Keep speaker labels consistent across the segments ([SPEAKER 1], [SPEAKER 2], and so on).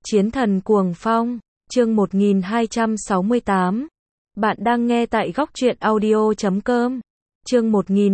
[SPEAKER 1] Chiến thần cuồng phong, chương 1268. Bạn đang nghe tại góc truyện audio.com. Chương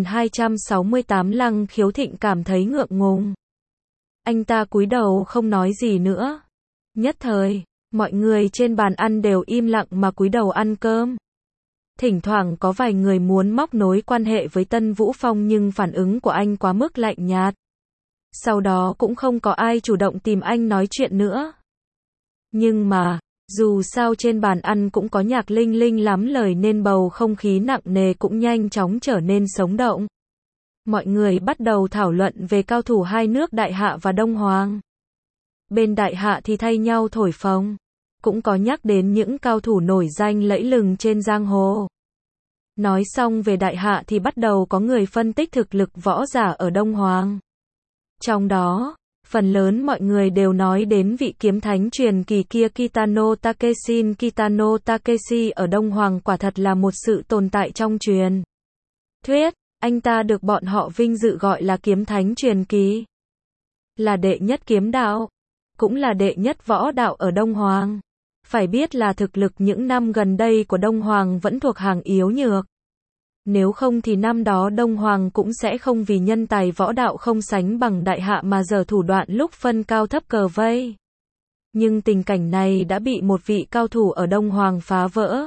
[SPEAKER 1] 1268 Lăng Khiếu Thịnh cảm thấy ngượng ngùng. Anh ta cúi đầu không nói gì nữa. Nhất thời, mọi người trên bàn ăn đều im lặng mà cúi đầu ăn cơm. Thỉnh thoảng có vài người muốn móc nối quan hệ với Tân Vũ Phong nhưng phản ứng của anh quá mức lạnh nhạt. Sau đó cũng không có ai chủ động tìm anh nói chuyện nữa. Nhưng mà, dù sao trên bàn ăn cũng có nhạc Linh Linh lắm lời nên bầu không khí nặng nề cũng nhanh chóng trở nên sống động. Mọi người bắt đầu thảo luận về cao thủ hai nước Đại Hạ và Đông Hoàng. Bên Đại Hạ thì thay nhau thổi phồng, cũng có nhắc đến những cao thủ nổi danh lẫy lừng trên giang hồ. Nói xong về Đại Hạ thì bắt đầu có người phân tích thực lực võ giả ở Đông Hoàng. Trong đó, phần lớn mọi người đều nói đến vị kiếm thánh truyền kỳ kia Kitano Takeshi. Kitano Takeshi ở Đông Hoàng quả thật là một sự tồn tại trong truyền thuyết. Anh ta được bọn họ vinh dự gọi là kiếm thánh truyền kỳ, là đệ nhất kiếm đạo, cũng là đệ nhất võ đạo ở Đông Hoàng. Phải biết là thực lực những năm gần đây của Đông Hoàng vẫn thuộc hàng yếu nhược. Nếu không thì năm đó Đông Hoàng cũng sẽ không vì nhân tài võ đạo không sánh bằng Đại Hạ mà giở thủ đoạn lúc phân cao thấp cờ vây. Nhưng tình cảnh này đã bị một vị cao thủ ở Đông Hoàng phá vỡ.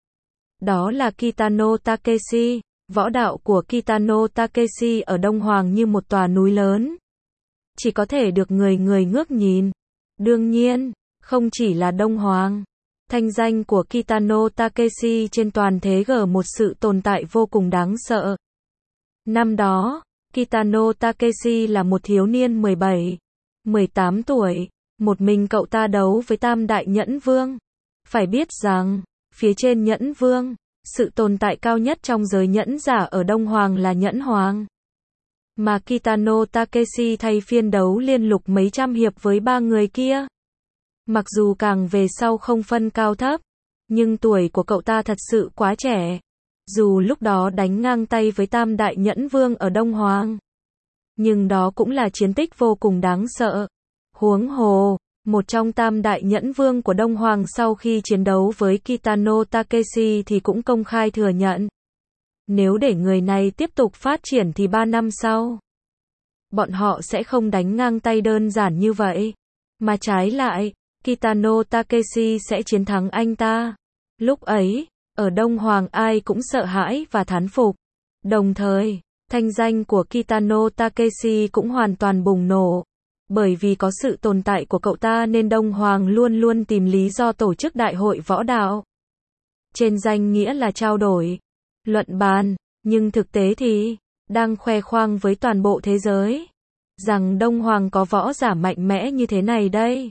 [SPEAKER 1] Đó là Kitano Takeshi. Võ đạo của Kitano Takeshi ở Đông Hoàng như một tòa núi lớn, chỉ có thể được người người ngước nhìn. Đương nhiên, không chỉ là Đông Hoàng. Thanh danh của Kitano Takeshi trên toàn thế G một sự tồn tại vô cùng đáng sợ. Năm đó, Kitano Takeshi là một thiếu niên 17, 18 tuổi, một mình cậu ta đấu với Tam Đại Nhẫn Vương. Phải biết rằng, phía trên Nhẫn Vương, sự tồn tại cao nhất trong giới nhẫn giả ở Đông Hoàng là Nhẫn Hoàng. Mà Kitano Takeshi thay phiên đấu liên lục mấy trăm hiệp với ba người kia. Mặc dù càng về sau không phân cao thấp, nhưng tuổi của cậu ta thật sự quá trẻ. Dù lúc đó đánh ngang tay với Tam Đại Nhẫn Vương ở Đông Hoàng, nhưng đó cũng là chiến tích vô cùng đáng sợ. Huống hồ, một trong Tam Đại Nhẫn Vương của Đông Hoàng sau khi chiến đấu với Kitano Takeshi thì cũng công khai thừa nhận, nếu để người này tiếp tục phát triển thì 3 năm sau, bọn họ sẽ không đánh ngang tay đơn giản như vậy, mà trái lại, Kitano Takeshi sẽ chiến thắng anh ta. Lúc ấy, ở Đông Hoàng ai cũng sợ hãi và thán phục. Đồng thời, thanh danh của Kitano Takeshi cũng hoàn toàn bùng nổ. Bởi vì có sự tồn tại của cậu ta nên Đông Hoàng luôn luôn tìm lý do tổ chức đại hội võ đạo. Trên danh nghĩa là trao đổi, luận bàn, nhưng thực tế thì đang khoe khoang với toàn bộ thế giới rằng Đông Hoàng có võ giả mạnh mẽ như thế này đây.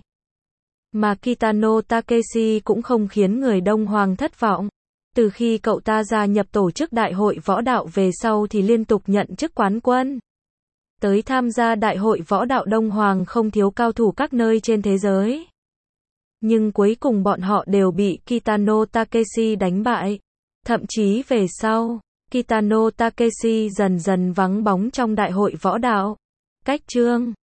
[SPEAKER 1] Mà Kitano Takeshi cũng không khiến người Đông Hoàng thất vọng. Từ khi cậu ta gia nhập tổ chức đại hội võ đạo về sau thì liên tục nhận chức quán quân. Tới tham gia đại hội võ đạo Đông Hoàng không thiếu cao thủ các nơi trên thế giới. Nhưng cuối cùng bọn họ đều bị Kitano Takeshi đánh bại. Thậm chí về sau, Kitano Takeshi dần dần vắng bóng trong đại hội võ đạo. Cách chương